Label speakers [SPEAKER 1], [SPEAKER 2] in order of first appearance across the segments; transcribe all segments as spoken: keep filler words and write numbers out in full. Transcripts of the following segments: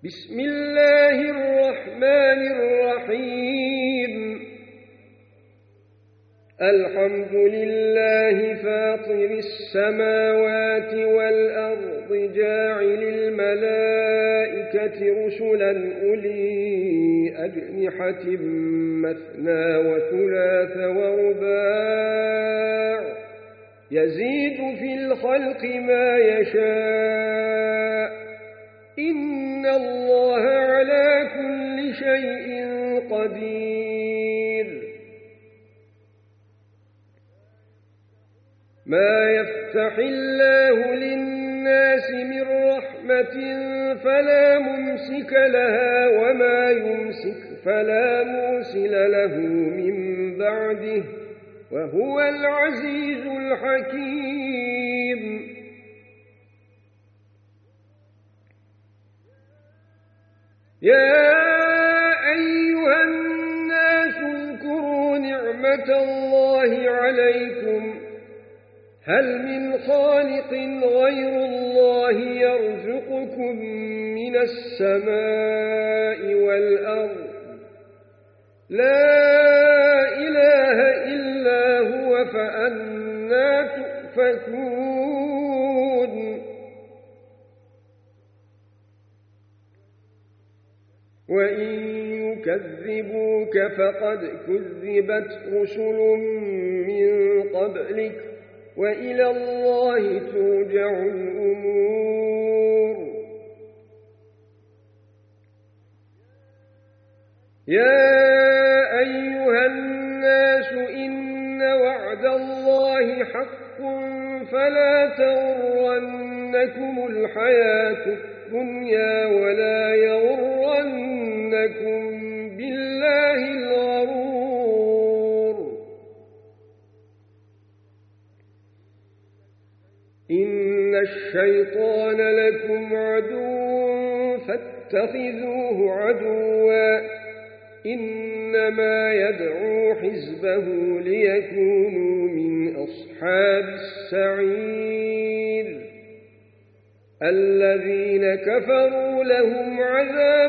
[SPEAKER 1] بسم الله الرحمن الرحيم الحمد لله فاطر السماوات والأرض جاعل الملائكة رسلا أولي أجنحة مثنى وثلاث ورباع يزيد في الخلق ما يشاء إن الله على كل شيء قدير ما يفتح الله للناس من رحمة فلا ممسك لها وما يمسك فلا مرسل له من بعده وهو العزيز الحكيم يا أيها الناس اذكروا نعمة الله عليكم هل من خالق غير الله يرزقكم من السماء والأرض لا إله إلا هو فأنى تؤفكون وإن يكذبوك فقد كذبت رسل من قبلك وإلى الله ترجع الأمور يا أيها الناس إن وعد الله حق فلا تغرنكم الحياة الدنيا ولا يغرنكم بالله الغرور إن الشيطان لكم عدو فاتخذوه عدوا إنما يدعو حزبه ليكونوا من أصحاب السعير الذين كفروا لهم عذاب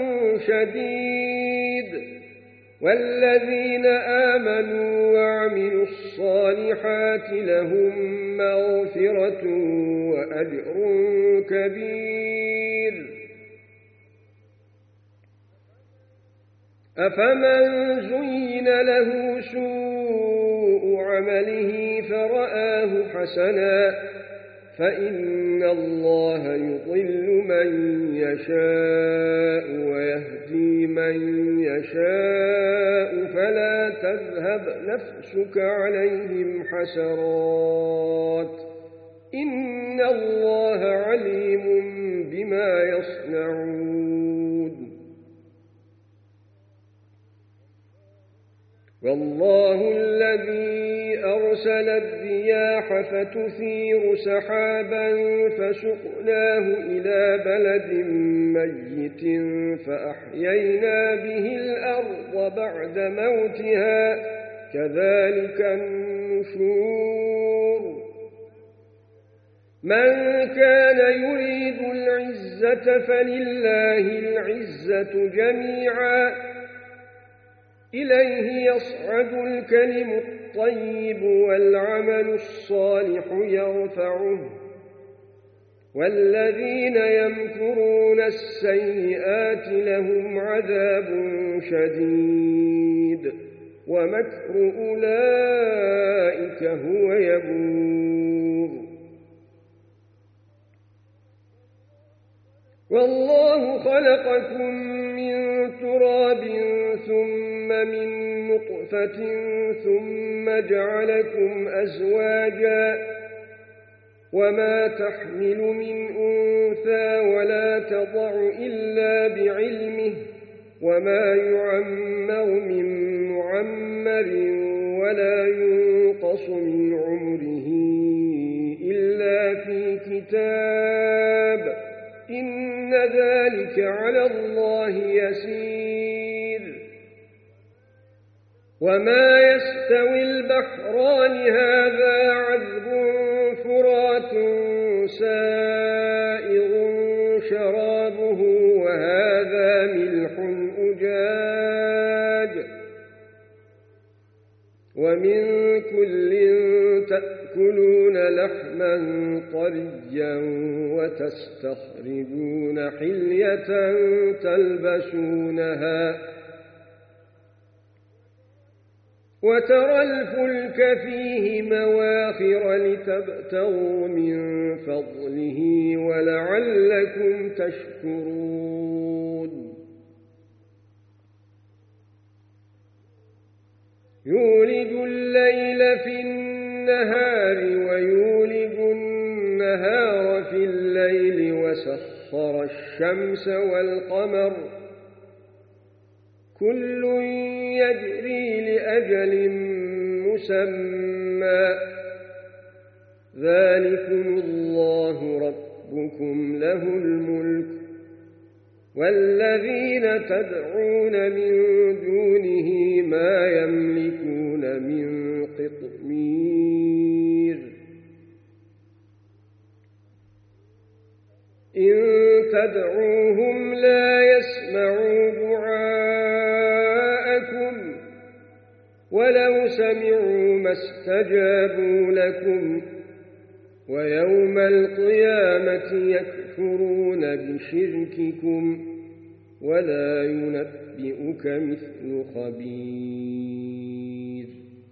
[SPEAKER 1] شديد والذين آمنوا وعملوا الصالحات لهم مغفرة وأجر كبير أفمن زين له سوء عمله فرآه حسنا فإن الله يضل من يشاء ويهدي من يشاء فلا تذهب نفسك عليهم حسرات إن الله عليم بما يصنعون والله الذي أرسل الرياح فتثير سحابا فسقناه إلى بلد ميت فأحيينا به الأرض بعد موتها كذلك النشور من كان يريد العزة فلله العزة جميعا إليه يصعد الكلم الطيب والعمل الصالح يرفعه والذين يمكرون السيئات لهم عذاب شديد ومكر أولئك هو يبور والله خلقكم من تراب ثم من نطفة ثم جعلكم أزواجا وما تحمل من أنثى ولا تضع إلا بعلمه وما يعمر من معمر ولا ينقص من عمره إلا في كتاب إن ذلك على الله يسير وما يستوي البحران هذا عذب فرات سائغ شراب شرابه وهذا ملح أجاج ومن كل تأكلون لحما طريا وتستخرجون حلية تلبسونها وترى الفلك فيه مواخر لتبتغوا من فضله ولعلكم تشكرون يولج الليل في النهار ويولج النهار في الليل وسخر الشمس والقمر كل يجري لأجل مسمى ذلكم الله ربكم له الملك والذين تدعون من دونه ما يملكون من قطمير إن تدعوهم لا يسمعوا دعاءكم ولو سمعوا ما استجابوا لكم ويوم القيامة يكفرون بشرككم ولا ينبئك مثل خبير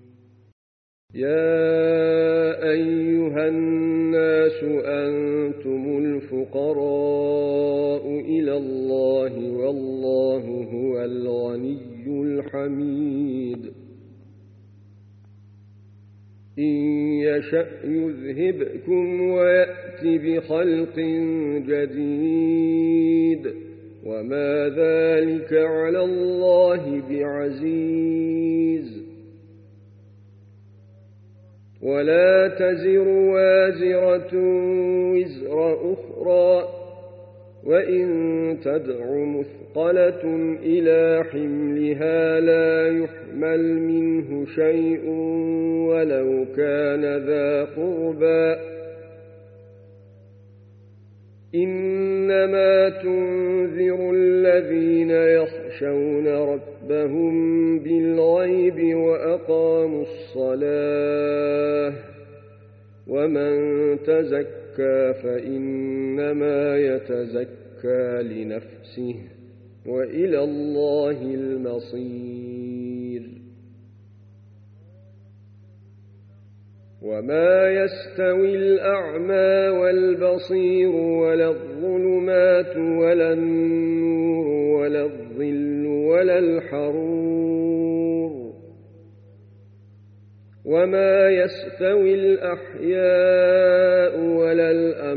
[SPEAKER 1] يا أيها الناس أنتم الفقراء إلى الله والله هو الغني الحميد إن يشأ يذهبكم ويأت بخلق جديد وما ذلك على الله بعزيز ولا تزر وازرة وزر أخرى وإن تدع مثقلة إلى حملها لا يحمل منه شيء ولو كان ذا قربى إنما تنذر الذين يخشون ربهم بالغيب وأقاموا الصلاة ومن تزكى فإنما يتزكى لنفسه وإلى الله المصير وما يستوي الأعمى والبصير ولا الظلمات ولا النور ولا الظل ولا الحرور وما يستوي الأحياء ولا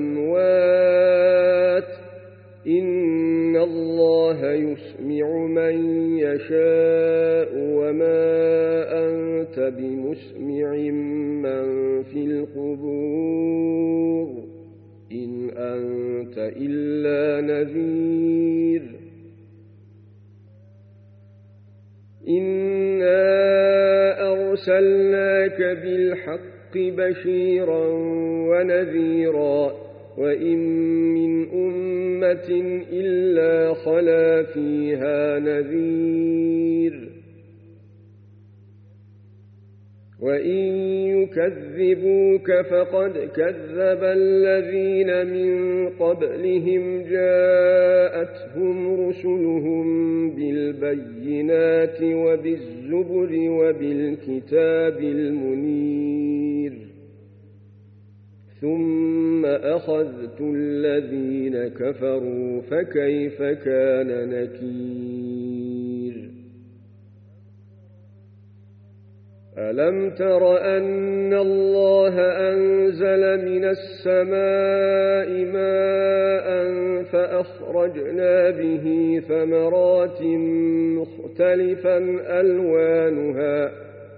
[SPEAKER 1] الأموات إن الله يسمع من يشاء وما أنت بمسمع من في القبور إن أنت إلا نذير إنا أرسلناك بالحق بشيرا ونذيرا وإن من أمة إلا خلا فيها نذير وإن يكذبوك فقد كذب الذين من قبلهم جاءتهم رسلهم بالبينات وبالزبر وبالكتاب المنير ثم أخذت الذين كفروا فكيف كان نكير ألم تر أن الله أنزل من السماء ماء فأخرجنا به ثمرات مختلفا ألوانها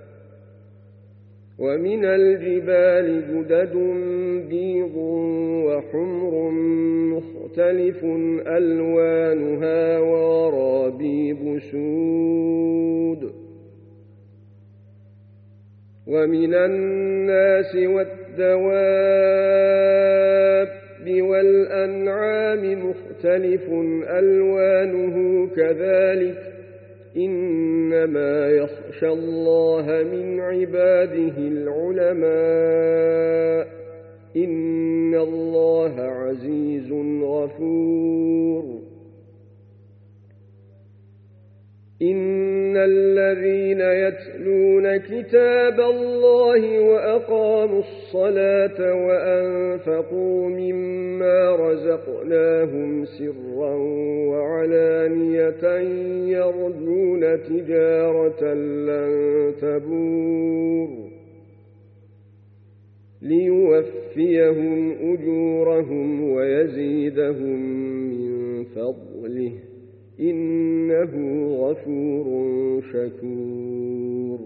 [SPEAKER 1] ومن الجبال جدد بيض وحمر مختلف ألوانها وغرابيب سود ومن الناس والدواب والأنعام مختلف مختلف ألوانه كذلك إنما يخشى الله من عباده العلماء إن الله عزيز غفور إن الذين يتلون كتاب الله وأقاموا الصلاة وأنفقوا مما رزقناهم سرا وعلانية يرجون تجارة لن تبور ليوفيهم أجورهم ويزيدهم من فضله إنه غفور شكور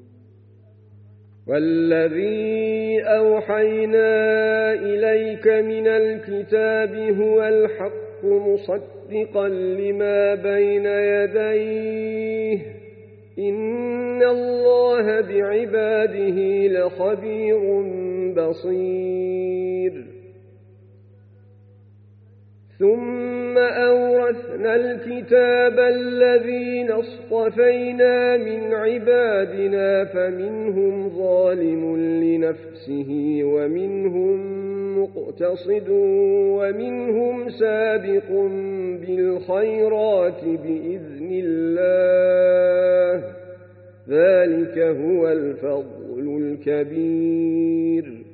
[SPEAKER 1] والذي أوحينا إليك من الكتاب هو الحق مصدقا لما بين يديه إن الله بعباده لخبير بصير ثم أورثنا الكتاب الذين اصطفينا من عبادنا فمنهم ظالم لنفسه ومنهم مقتصد ومنهم سابق بالخيرات بإذن الله ذلك هو الفضل الكبير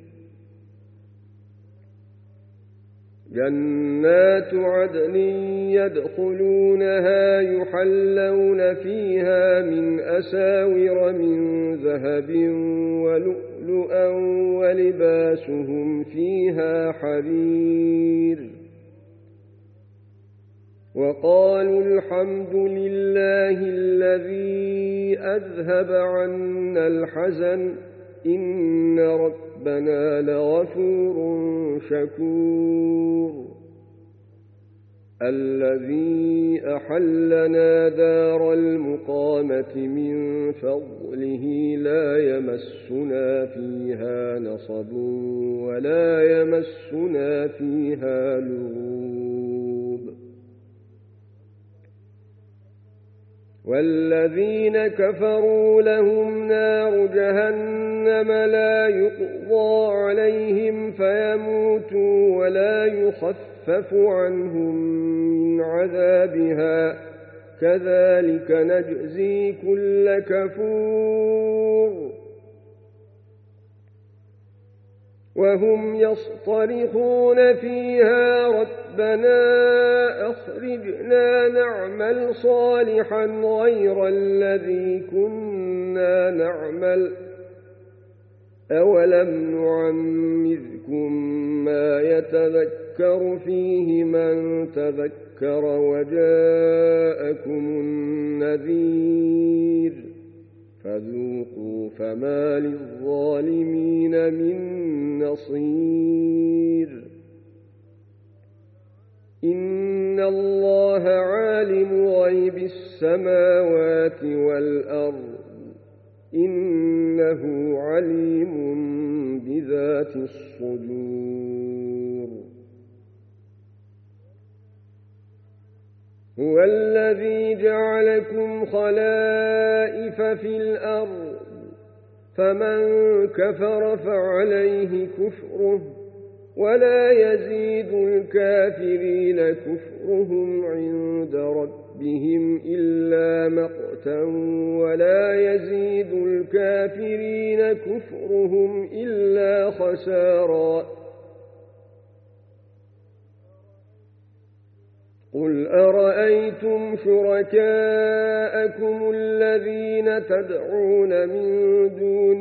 [SPEAKER 1] جنات عدن يدخلونها يحلون فيها من أساور من ذهب ولؤلؤا ولباسهم فيها حرير وقالوا الحمد لله الذي أذهب عنا الحزن إن ربنا لغفور شكور الذي أحلنا دار المقامة من فضله لا يمسنا فيها نصب ولا يمسنا فيها لغوب والذين كفروا لهم نار جهنم لا يقضى عليهم فيموتوا ولا يخفف عنهم من عذابها كذلك نجزي كل كفور وهم يصطرخون فيها ربنا أخرجنا نعمل صالحا غير الذي كنا نعمل أولم نعمركم ما يتذكر فيه من تذكر وجاءكم النذير فذوقوا فما للظالمين من نصير إن الله عالم غيب السماوات والأرض إنه عليم بذات الصدور هو الذي جعلكم خلائف في الأرض فمن كفر فعليه كفره ولا يزيد الكافرين كفرهم عند ربهم إلا مقتا ولا يزيد الكافرين كفرهم إلا خسارا قل أرأيتم شركاءكم الذين تدعون من دون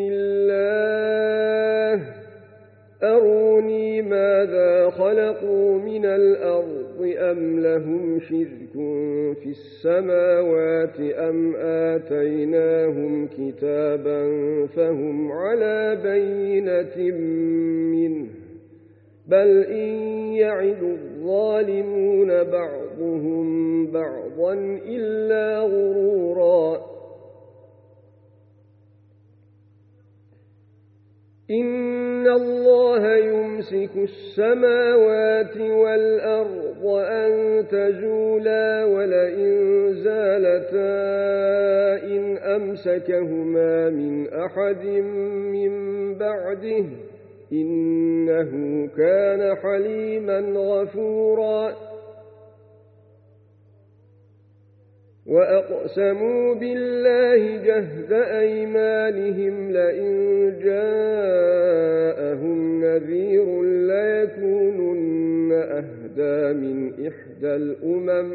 [SPEAKER 1] الله أروني ماذا خلقوا من الأرض أم لهم شرك في السماوات أم آتيناهم كتابا فهم على بينة منه بل إن يعد الظالمون بعضهم بعضا إلا غرورا إن الله يمسك السماوات والأرض أن تزولا ولئن زالتا إن أمسكهما من أحد من بعده إنه كان حليما غفورا وأقسموا بالله جهد أيمانهم لئن جاءهم نذير ليكونن أهدى من إحدى الأمم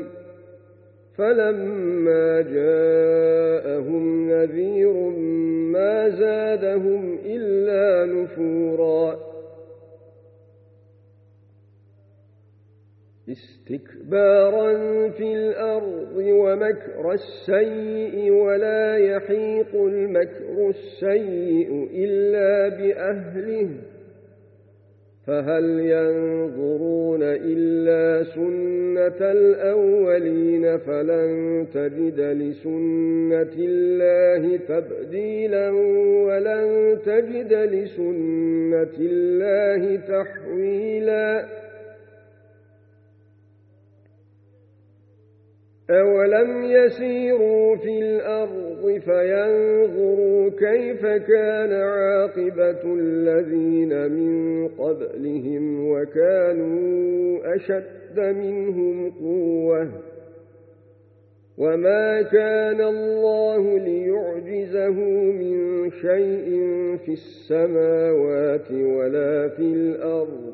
[SPEAKER 1] فلما جاءهم نذير ما زادهم إلا نفورا استكبارا في الأرض ومكر السيء ولا يحيق المكر السيء إلا بأهله فهل ينظرون إلا سنة الأولين فلن تجد لسنة الله تبديلا ولن تجد لسنة الله تحويلا أولم يسيروا في الأرض فينظروا كيف كان عاقبة الذين من قبلهم وكانوا أشد منهم قوة وما كان الله ليعجزه من شيء في السماوات ولا في الأرض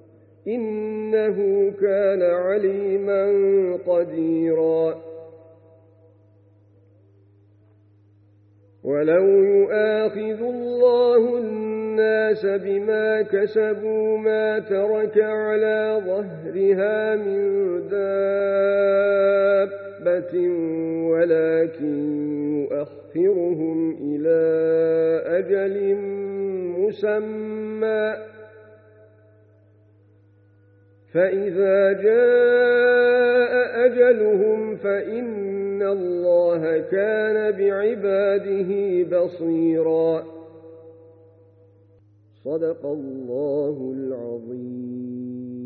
[SPEAKER 1] إنه كان عليما قديرا ولو يؤاخذ الله الناس بما كسبوا ما ترك على ظهرها من دابة ولكن يؤخرهم إلى أجل مسمى فإذا جاء أجلهم فإن الله كان بعباده بصيرا صدق الله العظيم.